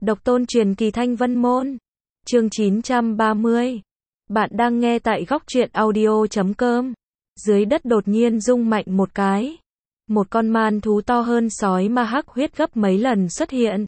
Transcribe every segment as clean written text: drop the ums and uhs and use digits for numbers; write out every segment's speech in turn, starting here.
Độc tôn truyền kỳ Thanh Vân Môn. Chương 930. Bạn đang nghe tại góc truyện audio.com. Dưới đất đột nhiên rung mạnh một cái. Một con man thú to hơn sói ma hắc huyết gấp mấy lần xuất hiện.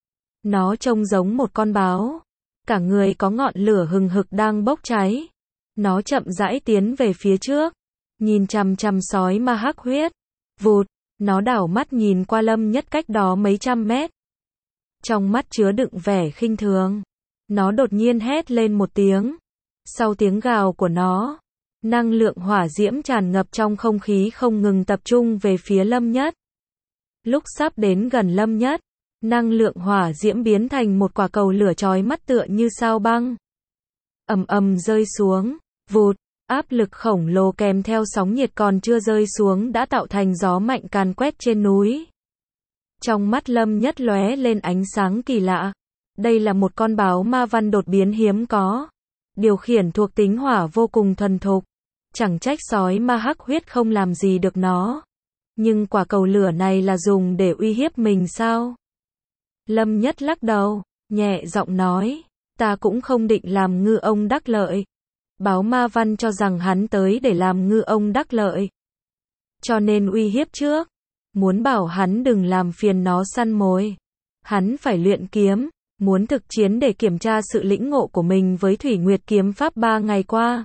Nó trông giống một con báo. Cả người có ngọn lửa hừng hực đang bốc cháy. Nó chậm rãi tiến về phía trước. Nhìn chằm chằm sói ma hắc huyết. Vụt, nó đảo mắt nhìn qua Lâm Nhất cách đó mấy trăm mét. Trong mắt chứa đựng vẻ khinh thường. Nó đột nhiên hét lên một tiếng. Sau tiếng gào của nó, năng lượng hỏa diễm tràn ngập trong không khí không ngừng tập trung về phía Lâm Nhất. Lúc sắp đến gần Lâm Nhất, năng lượng hỏa diễm biến thành một quả cầu lửa chói mắt tựa như sao băng. Ầm ầm rơi xuống, vụt, áp lực khổng lồ kèm theo sóng nhiệt còn chưa rơi xuống đã tạo thành gió mạnh càn quét trên núi. Trong mắt Lâm Nhất lóe lên ánh sáng kỳ lạ. Đây là một con báo ma văn đột biến hiếm có. Điều khiển thuộc tính hỏa vô cùng thuần thục. Chẳng trách sói ma hắc huyết không làm gì được nó. Nhưng quả cầu lửa này là dùng để uy hiếp mình sao? Lâm Nhất lắc đầu, nhẹ giọng nói, ta cũng không định làm ngư ông đắc lợi. Báo ma văn cho rằng hắn tới để làm ngư ông đắc lợi. Cho nên uy hiếp trước. Muốn bảo hắn đừng làm phiền nó săn mồi. Hắn phải luyện kiếm, muốn thực chiến để kiểm tra sự lĩnh ngộ của mình với Thủy Nguyệt kiếm pháp 3 ngày qua.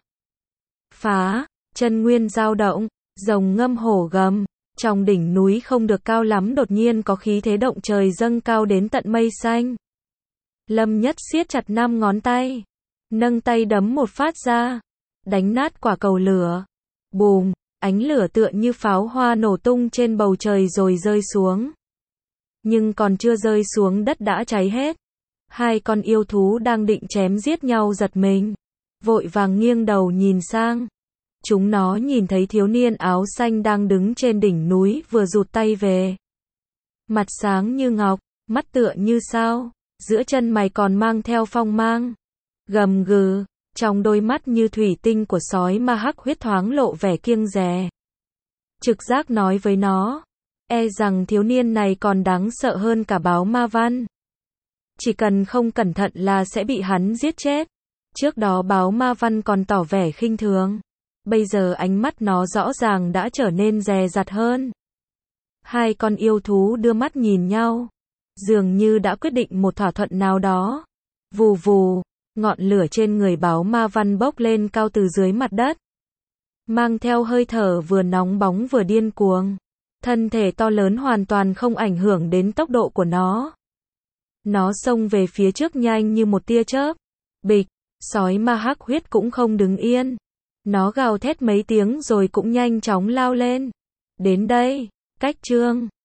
Phá, chân nguyên dao động, rồng ngâm hổ gầm, trong đỉnh núi không được cao lắm đột nhiên có khí thế động trời dâng cao đến tận mây xanh. Lâm Nhất siết chặt 5 ngón tay, nâng tay đấm một phát ra, đánh nát quả cầu lửa. Bùm, ánh lửa tựa như pháo hoa nổ tung trên bầu trời rồi rơi xuống. Nhưng còn chưa rơi xuống đất đã cháy hết. Hai con yêu thú đang định chém giết nhau giật mình, vội vàng nghiêng đầu nhìn sang. Chúng nó nhìn thấy thiếu niên áo xanh đang đứng trên đỉnh núi vừa rụt tay về. Mặt sáng như ngọc, mắt tựa như sao, giữa chân mày còn mang theo phong mang. Gầm gừ, trong đôi mắt như thủy tinh của sói ma hắc huyết thoáng lộ vẻ kiêng dè. Trực giác nói với nó, e rằng thiếu niên này còn đáng sợ hơn cả báo ma văn. Chỉ cần không cẩn thận là sẽ bị hắn giết chết. Trước đó báo ma văn còn tỏ vẻ khinh thường. Bây giờ ánh mắt nó rõ ràng đã trở nên dè dặt hơn. Hai con yêu thú đưa mắt nhìn nhau. Dường như đã quyết định một thỏa thuận nào đó. Vù vù, ngọn lửa trên người báo ma văn bốc lên cao từ dưới mặt đất. Mang theo hơi thở vừa nóng bóng vừa điên cuồng. Thân thể to lớn hoàn toàn không ảnh hưởng đến tốc độ của nó. Nó xông về phía trước nhanh như một tia chớp. Bịch, sói ma hắc huyết cũng không đứng yên. Nó gào thét mấy tiếng rồi cũng nhanh chóng lao lên. Đến đây, cách chương.